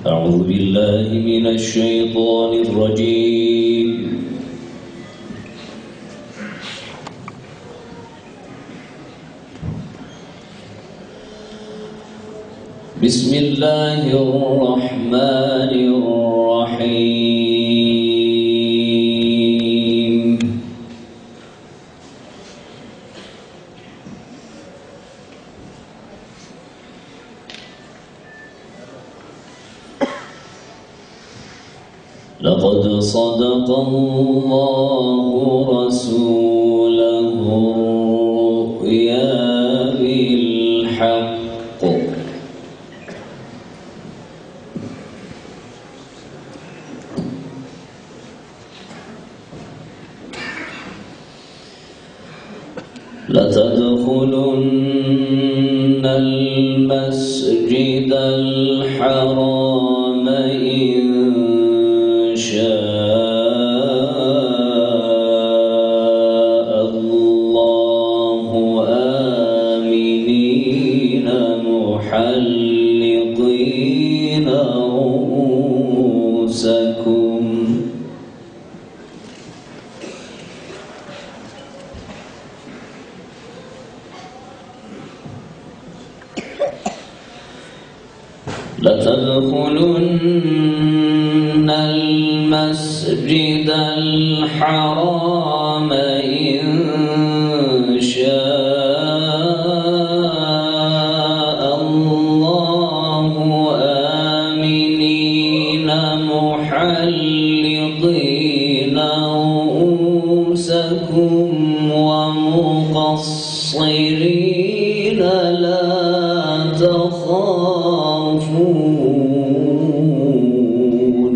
أعوذ بالله من الشيطان الرجيم. بسم الله الرحمن الرحيم. لقد صدق الله رسوله الرؤيا بالحق لتدخلن المسجد الحرام إن شاء الله آمنين محلقين رؤوسكم لتدخلن المسجد الحرام إن شاء الله آمنين محلقين رؤوسكم ومقصرين لا تخافون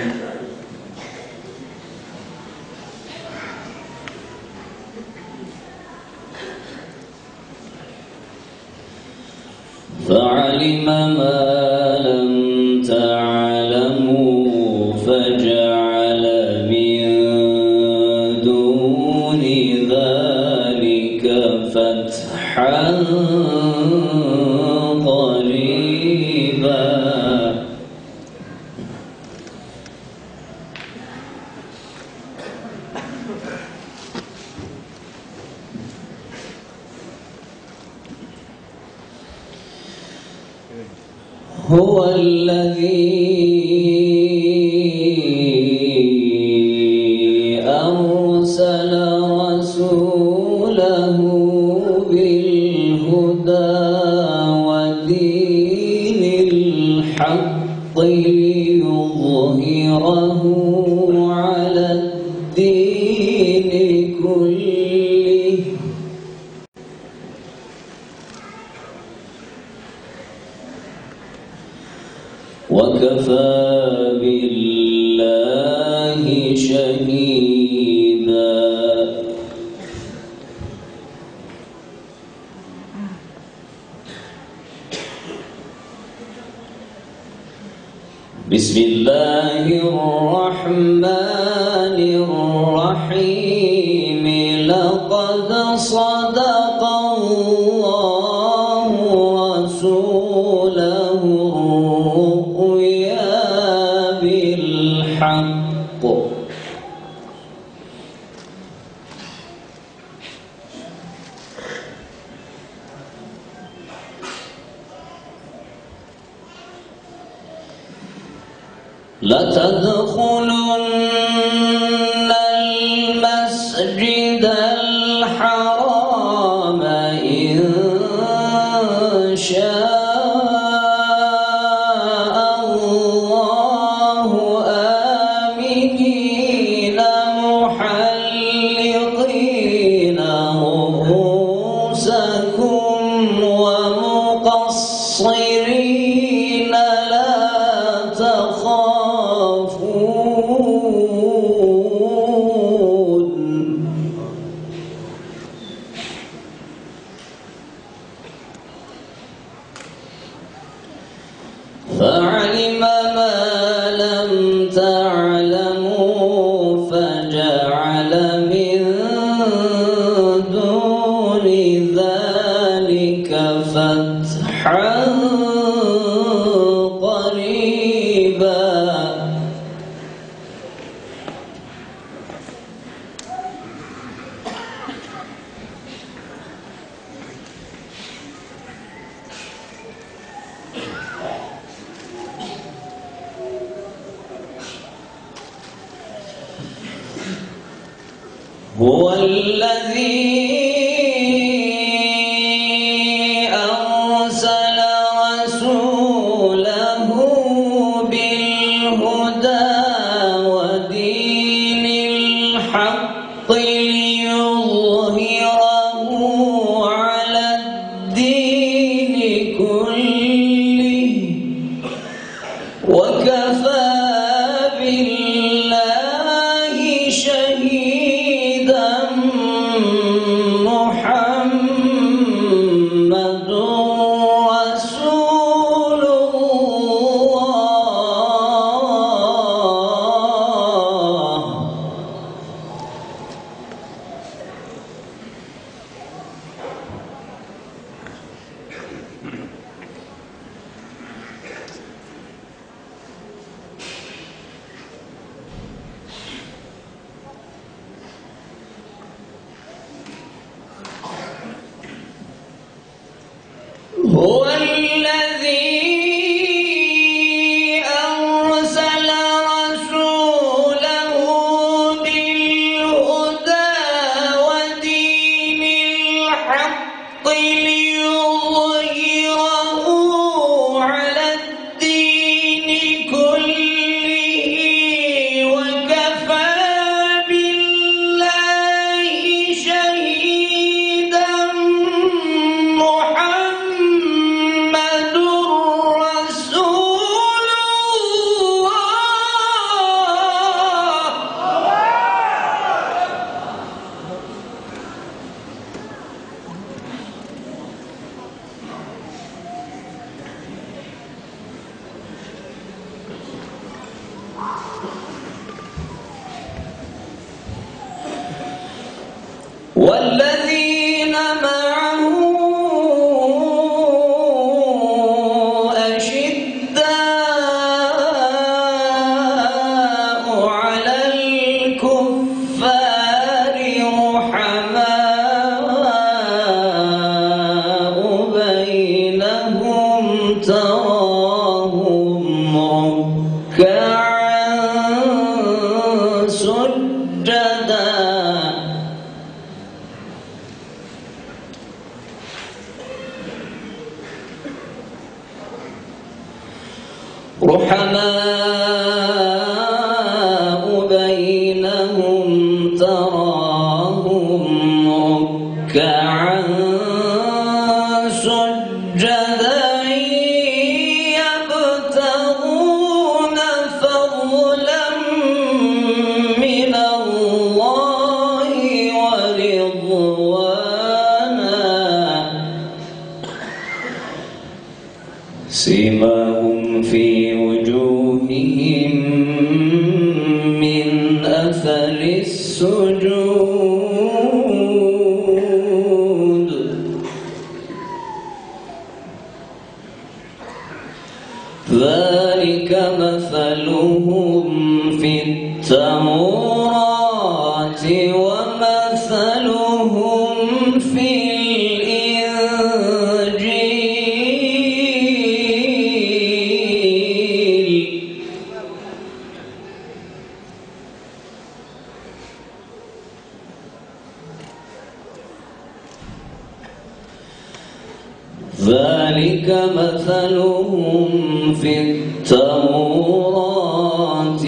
فعلم ما لم تعلموا فجعل من دون ذلك فتحا قريبا. هو الذي أرسل رسوله بالهدى ودين الحق ليظهره على الدين كله وكفى بالله شهيدا. بسم الله الرحمن الرحيم. لقد صدق الله رسوله الرؤيا بالحق لتدخلن المسجد الحرام إن شاء الله آمنين محلقين رؤوسكم ومقصرين لا تخافون هو الذي أرسل رسوله بالهدى ودين الحق ليظهره على الدين كله وكفى بالله شهيدا محمد رسول الله. هو الذي أرسل رسوله بالهدى ودين الحق ليظهره على الدين كله وكفى بالله شهيدا محمد رسول والذين معه أشداء على الكفار رحماء بينهم تراهم ركعا سجدا رحماء بينهم تراهم ركعا سجدا يبتغون فضلا من الله ورضوانا سيماهم في وجوههم من أثر السجود ذلك مثلهم في التوراة ومثلهم في ذلك مثلهم في التوراة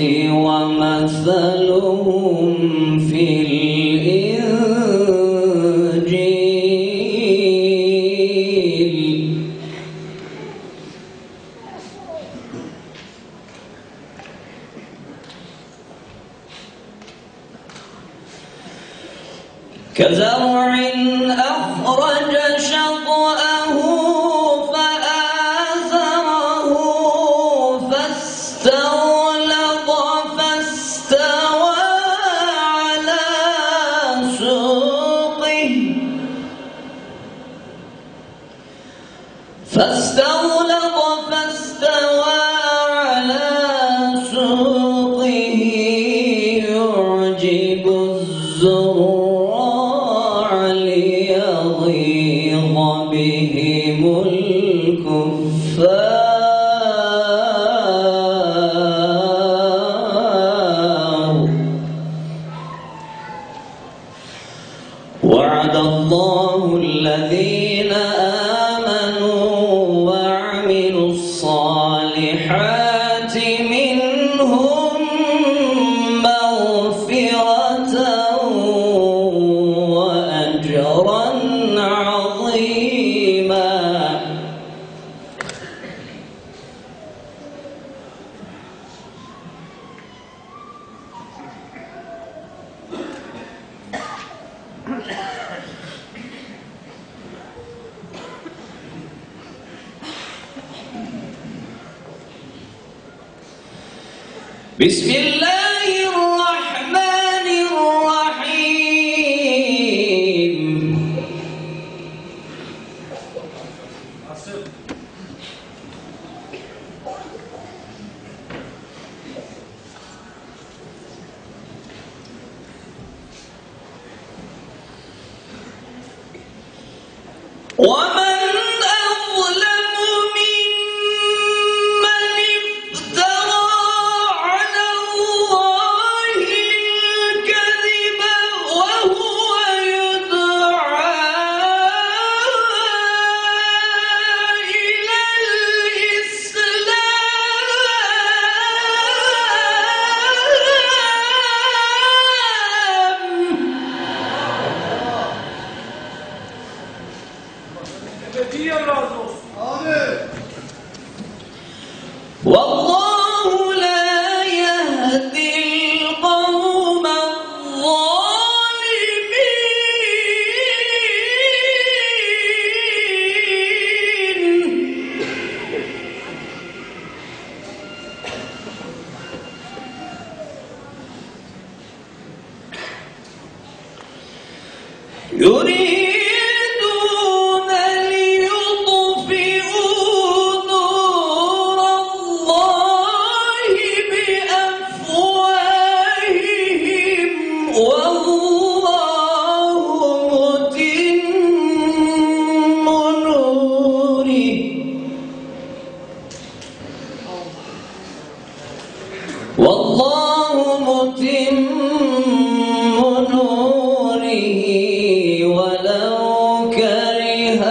ومثلهم في الإنجيل كزرع أخرج شطأه فآزره فاستغلظ فاستوى على سوقه يعجب الزراع ليغيظ بهم الكفار بسم الله الرحمن الرحيم ومن أظلم ممن افترى على الله الكذب وهو يدعى إلى والله لا يهدي القوم الظالمين يريدون ليطفئوا نور الله بأفواههم والله متم نوره والله متم نوره ولو كره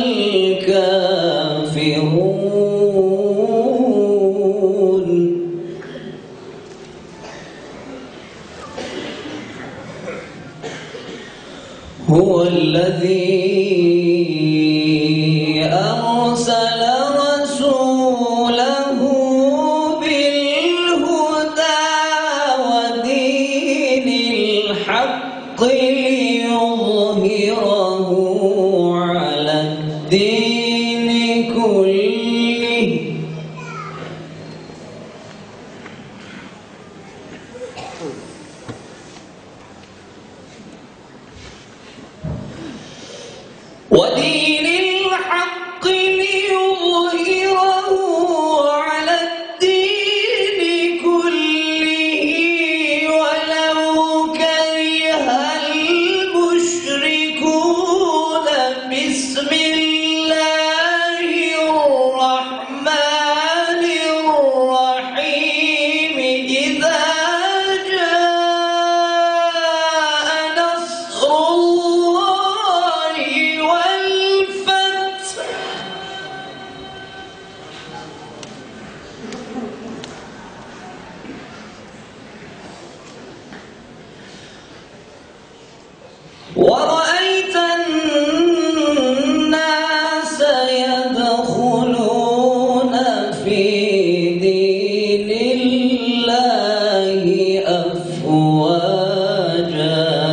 الكافرون هو الذي أرسل رسوله بالهدى ودين الحق ليظهره على الدين كله ودين الحق ليظهره على الدين كله ولو كره المشركون بسم الله الرحمن الرحيم إذا جاء نصر الله والفتح ورأيت الناس يدخلون في دين الله أفواجا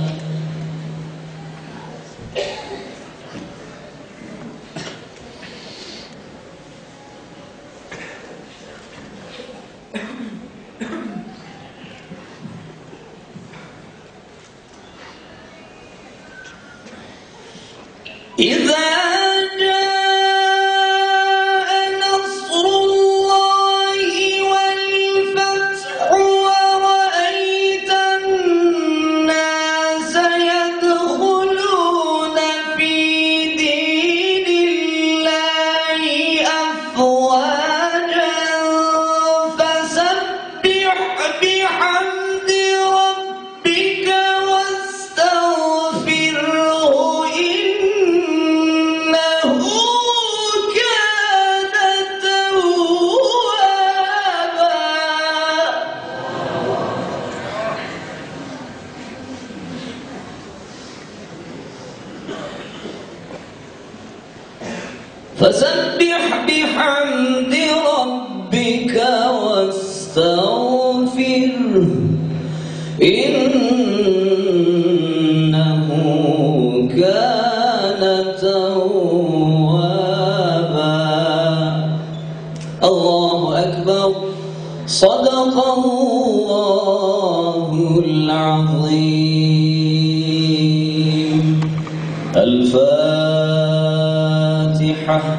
إذا جاء نصر الله والفتح ورأيت الناس يدخلون في دين الله أفواجا فسبح بحمد ربك واستغفره إنه كان توابا فسبح بحمد ربك واستغفره إنه كان توابا الله أكبر صدق الله العظيم. الفاتحة.